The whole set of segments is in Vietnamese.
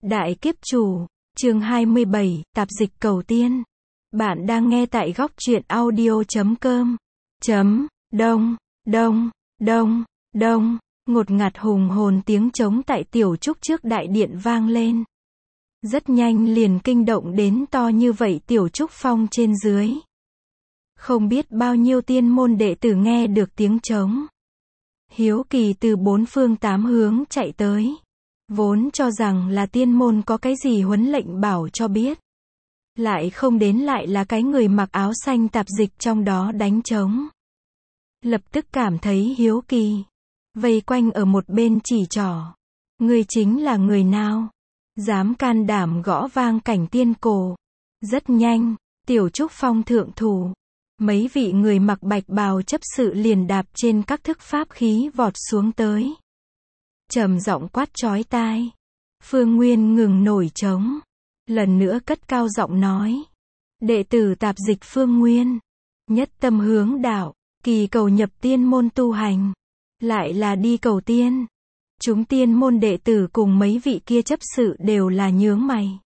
Đại kiếp chủ, chương 27, tạp dịch cầu tiên. Bạn đang nghe tại góc truyện audio.com. Đông, đông, đông, đông, ngột ngạt hùng hồn tiếng trống tại tiểu trúc trước đại điện vang lên. Rất nhanh liền kinh động đến to như vậy tiểu trúc phong trên dưới. Không biết bao nhiêu tiên môn đệ tử nghe được tiếng trống. Hiếu kỳ từ bốn phương tám hướng chạy tới. Vốn cho rằng là tiên môn có cái gì huấn lệnh bảo cho biết. Lại không đến lại là cái người mặc áo xanh tạp dịch trong đó đánh trống. Lập tức cảm thấy hiếu kỳ. Vây quanh ở một bên chỉ trỏ. Người chính là người nào? Dám can đảm gõ vang cảnh tiên cổ. Rất nhanh, tiểu trúc phong thượng thủ. Mấy vị người mặc bạch bào chấp sự liền đạp trên các thức pháp khí vọt xuống tới. Trầm giọng quát chói tai. Phương Nguyên ngừng nổi trống. Lần nữa cất cao giọng nói. Đệ tử tạp dịch Phương Nguyên. Nhất tâm hướng đạo. Kỳ cầu nhập tiên môn tu hành. Lại là đi cầu tiên. Chúng tiên môn đệ tử cùng mấy vị kia chấp sự đều là nhướng mày.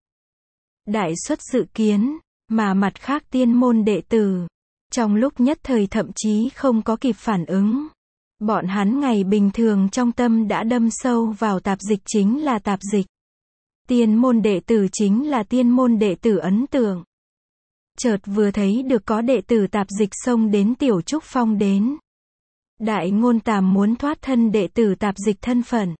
Đại suất dự kiến. Mà mặt khác tiên môn đệ tử. Trong lúc nhất thời thậm chí không có kịp phản ứng. Bọn hắn ngày bình thường trong tâm đã đâm sâu vào tạp dịch chính là tạp dịch. Tiên môn đệ tử chính là tiên môn đệ tử ấn tượng. Chợt vừa thấy được có đệ tử tạp dịch xông đến tiểu trúc phong đến. Đại ngôn tàm muốn thoát thân đệ tử tạp dịch thân phận.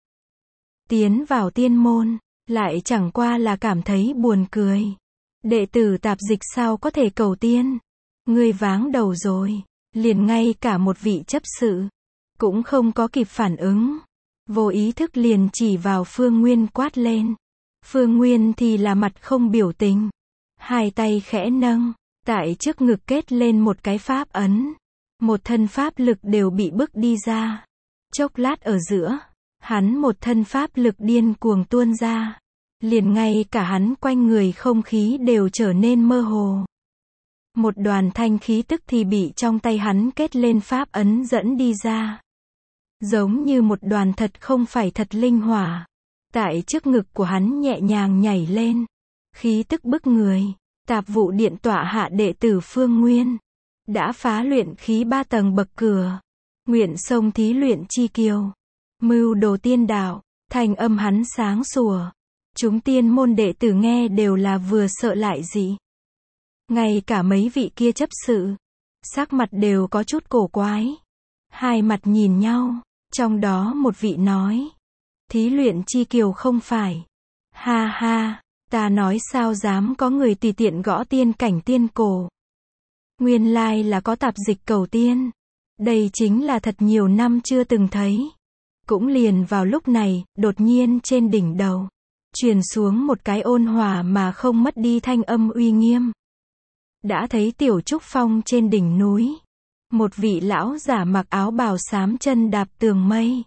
Tiến vào tiên môn, lại chẳng qua là cảm thấy buồn cười. Đệ tử tạp dịch sao có thể cầu tiên? Ngươi váng đầu rồi, liền ngay cả một vị chấp sự. Cũng không có kịp phản ứng. Vô ý thức liền chỉ vào Phương Nguyên quát lên. Phương Nguyên thì là mặt không biểu tình. Hai tay khẽ nâng. Tại trước ngực kết lên một cái pháp ấn. Một thân pháp lực đều bị bức đi ra. Chốc lát ở giữa. Hắn một thân pháp lực điên cuồng tuôn ra. Liền ngay cả hắn quanh người không khí đều trở nên mơ hồ. Một đoàn thanh khí tức thì bị trong tay hắn kết lên pháp ấn dẫn đi ra. Giống như một đoàn thật không phải thật linh hỏa. Tại trước ngực của hắn nhẹ nhàng nhảy lên. Khí tức bức người. Tạp vụ điện tọa hạ đệ tử Phương Nguyên. Đã phá luyện khí 3 tầng bậc cửa. Nguyện sông thí luyện chi kiều. Mưu đồ tiên đạo. Thành âm hắn sáng sủa. Chúng tiên môn đệ tử nghe đều là vừa sợ lại dị. Ngay cả mấy vị kia chấp sự. Sắc mặt đều có chút cổ quái. Hai mặt nhìn nhau. Trong đó một vị nói. Thí luyện chi kiều không phải. Ha ha, ta nói sao dám có người tùy tiện gõ tiên cảnh tiên cổ. Nguyên lai là có tạp dịch cầu tiên. Đây chính là thật nhiều năm chưa từng thấy. Cũng liền vào lúc này, đột nhiên trên đỉnh đầu. Truyền xuống một cái ôn hòa mà không mất đi thanh âm uy nghiêm. Đã thấy tiểu trúc phong trên đỉnh núi. Một vị lão giả mặc áo bào xám chân đạp tường mây.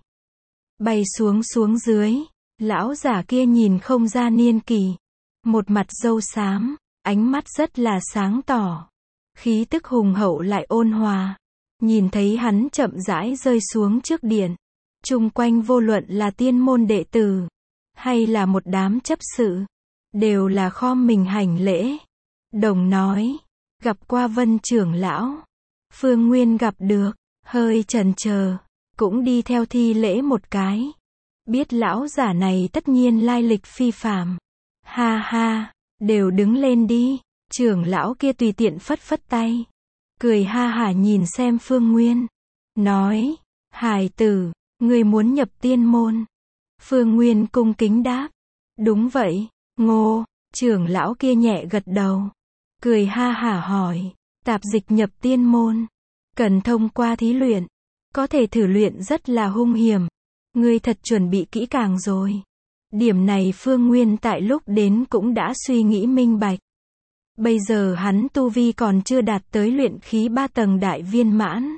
Bay xuống dưới. Lão giả kia nhìn không ra niên kỷ. Một mặt râu xám. Ánh mắt rất là sáng tỏ. Khí tức hùng hậu lại ôn hòa. Nhìn thấy hắn chậm rãi rơi xuống trước điện. Chung quanh vô luận là tiên môn đệ tử. Hay là một đám chấp sự. Đều là khom mình hành lễ. Đồng nói. Gặp qua Vân trưởng lão. Phương Nguyên gặp được. Hơi chần chờ. Cũng đi theo thi lễ một cái. Biết lão giả này tất nhiên lai lịch phi phàm. Ha ha. Đều đứng lên đi. Trưởng lão kia tùy tiện phất phất tay. Cười ha hả nhìn xem Phương Nguyên. Nói. Hài tử. Người muốn nhập tiên môn. Phương Nguyên cung kính đáp. Đúng vậy. Ngô. Trưởng lão kia nhẹ gật đầu. Cười ha hả hỏi. Tạp dịch nhập tiên môn. Cần thông qua thí luyện. Có thể thử luyện rất là hung hiểm. Ngươi thật chuẩn bị kỹ càng rồi. Điểm này Phương Nguyên tại lúc đến cũng đã suy nghĩ minh bạch. Bây giờ hắn tu vi còn chưa đạt tới luyện khí 3 tầng đại viên mãn.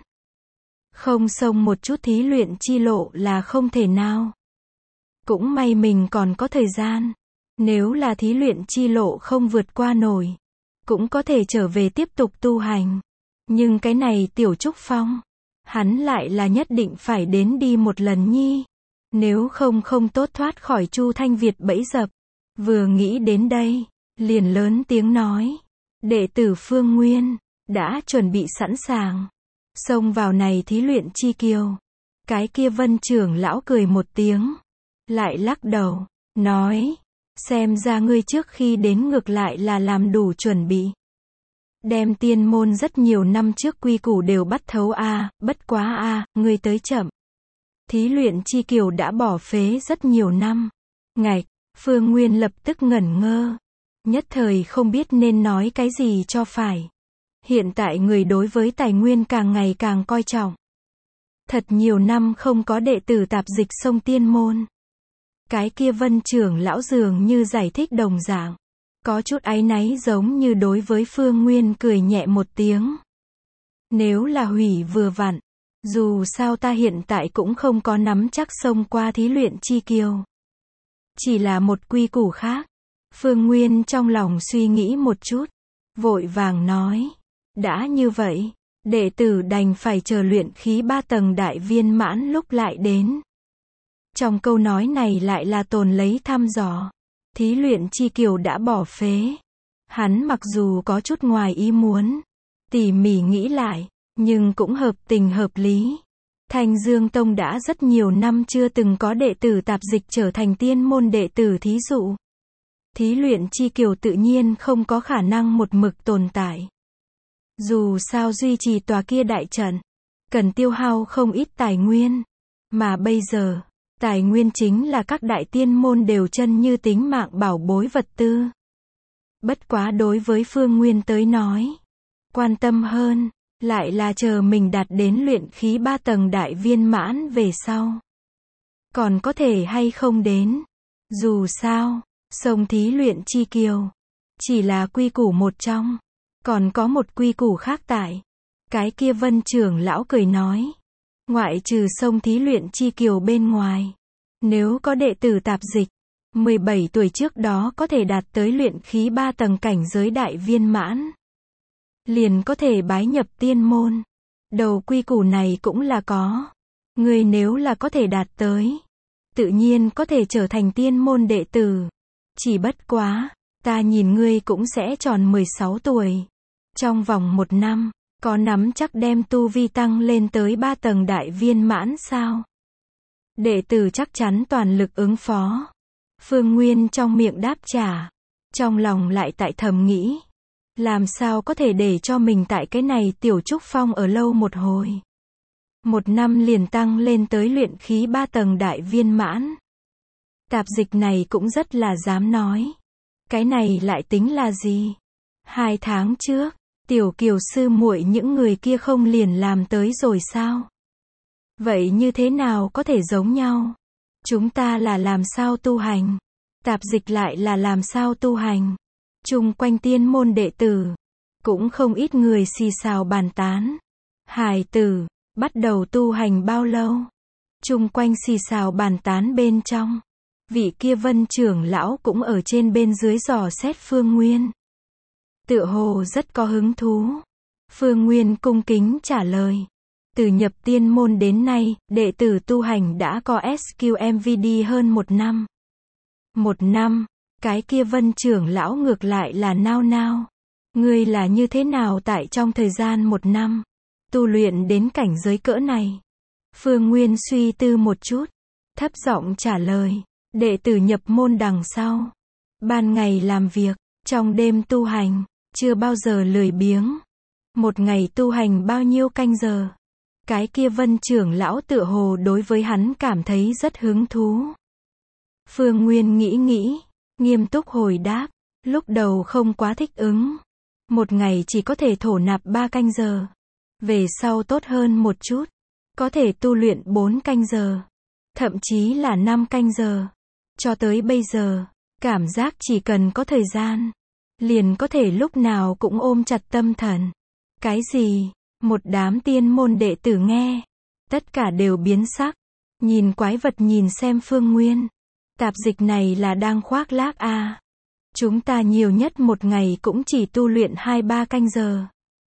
Không xông một chút thí luyện chi lộ là không thể nào. Cũng may mình còn có thời gian. Nếu là thí luyện chi lộ không vượt qua nổi. Cũng có thể trở về tiếp tục tu hành. Nhưng cái này tiểu trúc phong. Hắn lại là nhất định phải đến đi một lần nhi. Nếu không tốt thoát khỏi Chu Thanh Việt bẫy dập. Vừa nghĩ đến đây, liền lớn tiếng nói. Đệ tử Phương Nguyên, đã chuẩn bị sẵn sàng. Xông vào này thí luyện chi kiều. Cái kia Vân trưởng lão cười một tiếng. Lại lắc đầu, nói. Xem ra ngươi trước khi đến ngược lại là làm đủ chuẩn bị. Đem tiên môn rất nhiều năm trước quy củ đều bắt thấu a, bất quá a, ngươi tới chậm. Thí luyện chi kiều đã bỏ phế rất nhiều năm. Ngạch, Phương Nguyên lập tức ngẩn ngơ. Nhất thời không biết nên nói cái gì cho phải. Hiện tại người đối với tài nguyên càng ngày càng coi trọng. Thật nhiều năm không có đệ tử tạp dịch xông tiên môn. Cái kia Vân trưởng lão dường như giải thích đồng dạng. Có chút áy náy giống như đối với Phương Nguyên cười nhẹ một tiếng. Nếu là hủy vừa vặn. Dù sao ta hiện tại cũng không có nắm chắc xông qua thí luyện chi kiều. Chỉ là một quy củ khác. Phương Nguyên trong lòng suy nghĩ một chút. Vội vàng nói. Đã như vậy, đệ tử đành phải chờ luyện khí 3 tầng đại viên mãn lúc lại đến. Trong câu nói này lại là tồn lấy thăm dò. Thí luyện chi kiều đã bỏ phế. Hắn mặc dù có chút ngoài ý muốn. Tỉ mỉ nghĩ lại, nhưng cũng hợp tình hợp lý. Thanh Dương Tông đã rất nhiều năm chưa từng có đệ tử tạp dịch trở thành tiên môn đệ tử thí dụ. Thí luyện chi kiều tự nhiên không có khả năng một mực tồn tại. Dù sao duy trì tòa kia đại trận, cần tiêu hao không ít tài nguyên. Mà bây giờ, tài nguyên chính là các đại tiên môn đều chân như tính mạng bảo bối vật tư. Bất quá đối với Phương Nguyên tới nói, quan tâm hơn, lại là chờ mình đạt đến luyện khí 3 tầng đại viên mãn về sau. Còn có thể hay không đến. Dù sao, xông thí luyện chi kiều, chỉ là quy củ một trong. Còn có một quy củ khác tại. Cái kia Vân trưởng lão cười nói. Ngoại trừ xông thí luyện chi kiều bên ngoài. Nếu có đệ tử tạp dịch, 17 tuổi trước đó có thể đạt tới luyện khí 3 tầng cảnh giới đại viên mãn. Liền có thể bái nhập tiên môn. Đầu quy củ này cũng là có. Ngươi nếu là có thể đạt tới, tự nhiên có thể trở thành tiên môn đệ tử. Chỉ bất quá, ta nhìn ngươi cũng sẽ tròn 16 tuổi. Trong vòng 1 năm, có nắm chắc đem tu vi tăng lên tới 3 tầng đại viên mãn sao? Đệ tử chắc chắn toàn lực ứng phó. Phương Nguyên trong miệng đáp trả. Trong lòng lại tại thầm nghĩ. Làm sao có thể để cho mình tại cái này tiểu trúc phong ở lâu một hồi. 1 năm liền tăng lên tới luyện khí 3 tầng đại viên mãn. Tạp dịch này cũng rất là dám nói. Cái này lại tính là gì? 2 tháng trước, Tiểu Kiều sư muội những người kia không liền làm tới rồi sao? Vậy như thế nào có thể giống nhau? Chúng ta là làm sao tu hành? Tạp dịch lại là làm sao tu hành? Chung quanh tiên môn đệ tử, cũng không ít người xì xào bàn tán. Hài tử, bắt đầu tu hành bao lâu? Chung quanh xì xào bàn tán bên trong. Vị kia Vân trưởng lão cũng ở trên bên dưới dò xét Phương Nguyên. Tựa hồ rất có hứng thú. Phương Nguyên cung kính trả lời. Từ nhập tiên môn đến nay, đệ tử tu hành đã có SQMVD hơn 1 năm. 1 năm, cái kia Vân trưởng lão ngược lại là nao nao. Ngươi là như thế nào tại trong thời gian 1 năm, tu luyện đến cảnh giới cỡ này? Phương Nguyên suy tư một chút, thấp giọng trả lời. Đệ tử nhập môn đằng sau, ban ngày làm việc, trong đêm tu hành, chưa bao giờ lười biếng. Một ngày tu hành bao nhiêu canh giờ? Cái kia Vân trưởng lão tựa hồ đối với hắn cảm thấy rất hứng thú. Phương Nguyên nghĩ, nghiêm túc hồi đáp, lúc đầu không quá thích ứng. Một ngày chỉ có thể thổ nạp 3 canh giờ. Về sau tốt hơn một chút, có thể tu luyện 4 canh giờ, thậm chí là 5 canh giờ. Cho tới bây giờ, cảm giác chỉ cần có thời gian, liền có thể lúc nào cũng ôm chặt tâm thần. Cái gì? Một đám tiên môn đệ tử nghe, tất cả đều biến sắc, nhìn quái vật nhìn xem Phương Nguyên. Tạp dịch này là đang khoác lác à? Chúng ta nhiều nhất một ngày cũng chỉ tu luyện 2-3 canh giờ.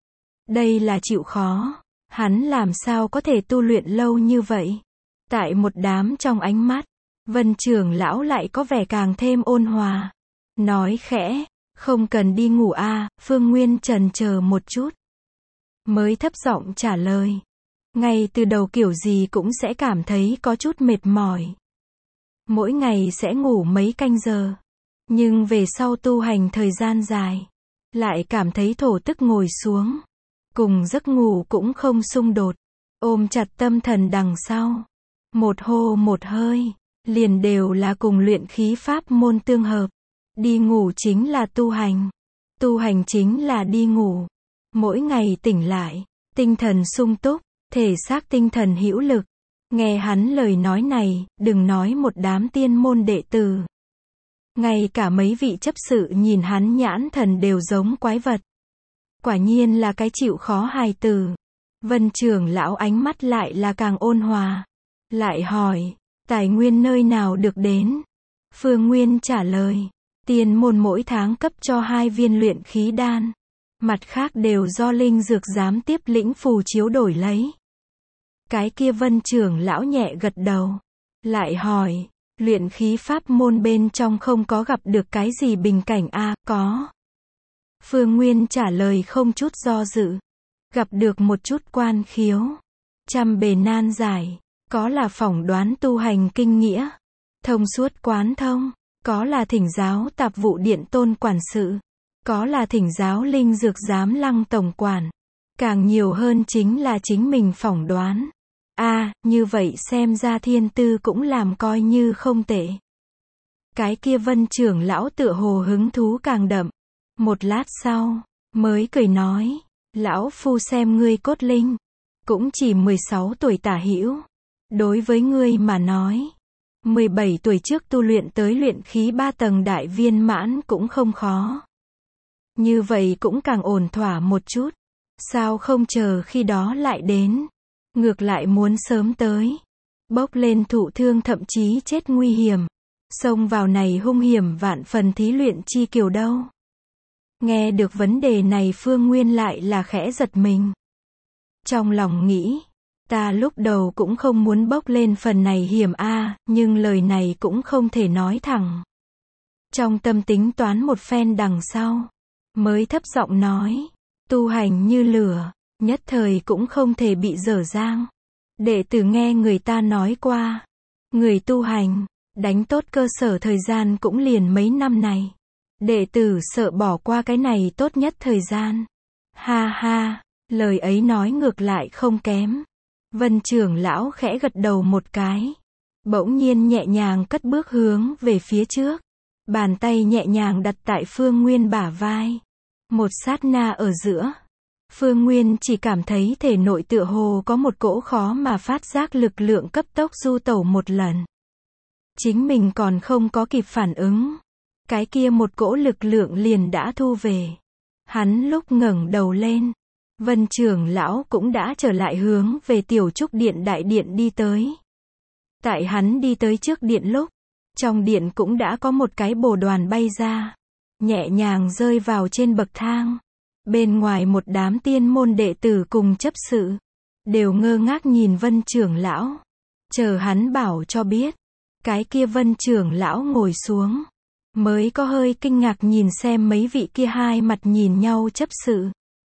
Đây là chịu khó, hắn làm sao có thể tu luyện lâu như vậy? Tại một đám trong ánh mắt, Vân trưởng lão lại có vẻ càng thêm ôn hòa. Nói khẽ, không cần đi ngủ à, Phương Nguyên chần chờ một chút. Mới thấp giọng trả lời. Ngay từ đầu kiểu gì cũng sẽ cảm thấy có chút mệt mỏi. Mỗi ngày sẽ ngủ mấy canh giờ. Nhưng về sau tu hành thời gian dài, lại cảm thấy thổ tức ngồi xuống. Cùng giấc ngủ cũng không xung đột. Ôm chặt tâm thần đằng sau. Một hô một hơi, liền đều là cùng luyện khí pháp môn tương hợp. Đi ngủ chính là tu hành. Tu hành chính là đi ngủ. Mỗi ngày tỉnh lại, tinh thần sung túc, thể xác tinh thần hữu lực. Nghe hắn lời nói này, đừng nói một đám tiên môn đệ tử. Ngay cả mấy vị chấp sự nhìn hắn nhãn thần đều giống quái vật. Quả nhiên là cái chịu khó hài tử. Vân trưởng lão ánh mắt lại là càng ôn hòa. Lại hỏi, tài nguyên nơi nào được đến? Phương Nguyên trả lời, tiên môn mỗi tháng cấp cho 2 viên luyện khí đan. Mặt khác đều do linh dược giám tiếp lĩnh phù chiếu đổi lấy. Cái kia Vân trưởng lão nhẹ gật đầu. Lại hỏi, luyện khí pháp môn bên trong không có gặp được cái gì bình cảnh a? Có. Phương Nguyên trả lời không chút do dự. Gặp được một chút quan khiếu. Trăm bề nan giải. Có là phỏng đoán tu hành kinh nghĩa. Thông suốt quán thông. Có là thỉnh giáo tạp vụ điện tôn quản sự. Có là thỉnh giáo linh dược giám lăng tổng quản. Càng nhiều hơn chính là chính mình phỏng đoán. Như vậy xem ra thiên tư cũng làm coi như không tệ. Cái kia Vân trưởng lão tựa hồ hứng thú càng đậm. Một lát sau, mới cười nói, lão phu xem ngươi cốt linh. Cũng chỉ 16 tuổi tả hữu. Đối với ngươi mà nói, 17 tuổi trước tu luyện tới luyện khí 3 tầng đại viên mãn cũng không khó. Như vậy cũng càng ổn thỏa một chút. Sao không chờ khi đó lại đến? Ngược lại muốn sớm tới. Bốc lên thụ thương thậm chí chết nguy hiểm. Xông vào này hung hiểm vạn phần thí luyện chi kiều đâu. Nghe được vấn đề này Phương Nguyên lại là khẽ giật mình. Trong lòng nghĩ, ta lúc đầu cũng không muốn bốc lên phần này hiểm nhưng lời này cũng không thể nói thẳng. Trong tâm tính toán một phen đằng sau, mới thấp giọng nói, tu hành như lửa, nhất thời cũng không thể bị dở dang. Đệ tử nghe người ta nói qua, người tu hành, đánh tốt cơ sở thời gian cũng liền mấy năm này. Đệ tử sợ bỏ qua cái này tốt nhất thời gian. Ha ha, lời ấy nói ngược lại không kém. Vân trưởng lão khẽ gật đầu một cái. Bỗng nhiên nhẹ nhàng cất bước hướng về phía trước. Bàn tay nhẹ nhàng đặt tại Phương Nguyên bả vai. Một sát na ở giữa. Phương Nguyên chỉ cảm thấy thể nội tựa hồ có một cỗ khó mà phát giác lực lượng cấp tốc du tẩu một lần. Chính mình còn không có kịp phản ứng. Cái kia một cỗ lực lượng liền đã thu về. Hắn lúc ngẩng đầu lên. Vân trưởng lão cũng đã trở lại hướng về tiểu trúc điện đại điện đi tới. Tại hắn đi tới trước điện lúc, trong điện cũng đã có một cái bồ đoàn bay ra. Nhẹ nhàng rơi vào trên bậc thang. Bên ngoài một đám tiên môn đệ tử cùng chấp sự. Đều ngơ ngác nhìn Vân trưởng lão. Chờ hắn bảo cho biết. Cái kia Vân trưởng lão ngồi xuống. Mới có hơi kinh ngạc nhìn xem mấy vị kia hai mặt nhìn nhau chấp sự.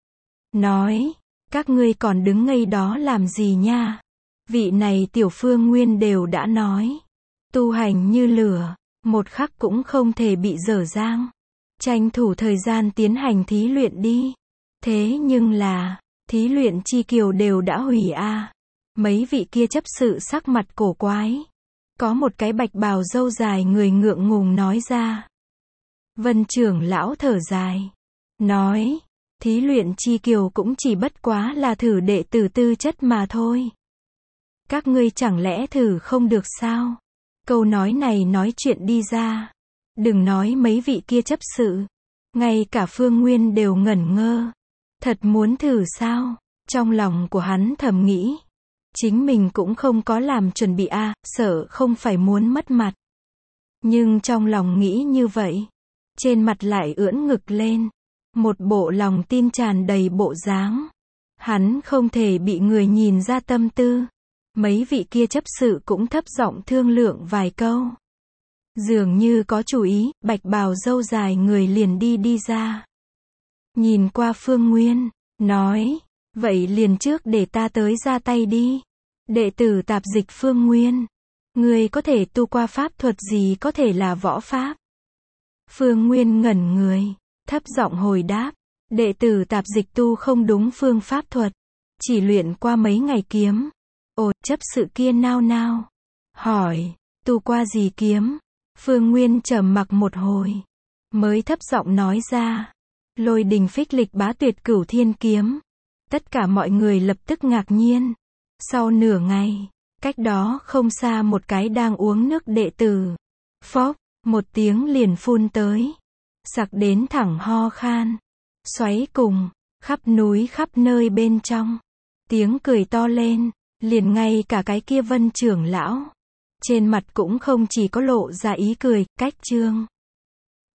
Nói, các ngươi còn đứng ngây đó làm gì nha? Vị này tiểu Phương Nguyên đều đã nói. Tu hành như lửa, một khắc cũng không thể bị dở dang. Tranh thủ thời gian tiến hành thí luyện đi. Thế nhưng là, thí luyện chi kiều đều đã hủy Mấy vị kia chấp sự sắc mặt cổ quái. Có một cái bạch bào râu dài người ngượng ngùng nói ra. Vân trưởng lão thở dài. Nói, thí luyện chi kiều cũng chỉ bất quá là thử đệ tử tư chất mà thôi. Các ngươi chẳng lẽ thử không được sao? Câu nói này nói chuyện đi ra. Đừng nói mấy vị kia chấp sự. Ngay cả Phương Nguyên đều ngẩn ngơ. Thật muốn thử sao? Trong lòng của hắn thầm nghĩ. Chính mình cũng không có làm chuẩn bị sợ không phải muốn mất mặt. Nhưng trong lòng nghĩ như vậy. Trên mặt lại ưỡn ngực lên. Một bộ lòng tin tràn đầy bộ dáng. Hắn không thể bị người nhìn ra tâm tư. Mấy vị kia chấp sự cũng thấp giọng thương lượng vài câu. Dường như có chủ ý, bạch bào râu dài người liền đi ra. Nhìn qua Phương Nguyên, nói, vậy liền trước để ta tới ra tay đi. Đệ tử tạp dịch Phương Nguyên. Ngươi có thể tu qua pháp thuật gì, có thể là võ pháp? Phương Nguyên ngẩn người, thấp giọng hồi đáp, đệ tử tạp dịch tu không đúng phương pháp thuật, chỉ luyện qua mấy ngày kiếm. Ồ, chấp sự kia nao nao, hỏi, tu qua gì kiếm? Phương Nguyên trầm mặc một hồi, mới thấp giọng nói ra, Lôi đình phích lịch bá tuyệt cửu thiên kiếm. Tất cả mọi người lập tức ngạc nhiên. Sau nửa ngày, cách đó không xa một cái đang uống nước đệ tử. Phốc, một tiếng liền phun tới. Sặc đến thẳng ho khan. Xoáy cùng, khắp núi khắp nơi bên trong. Tiếng cười to lên, liền ngay cả cái kia Vân trưởng lão. Trên mặt cũng không chỉ có lộ ra ý cười, cách trương.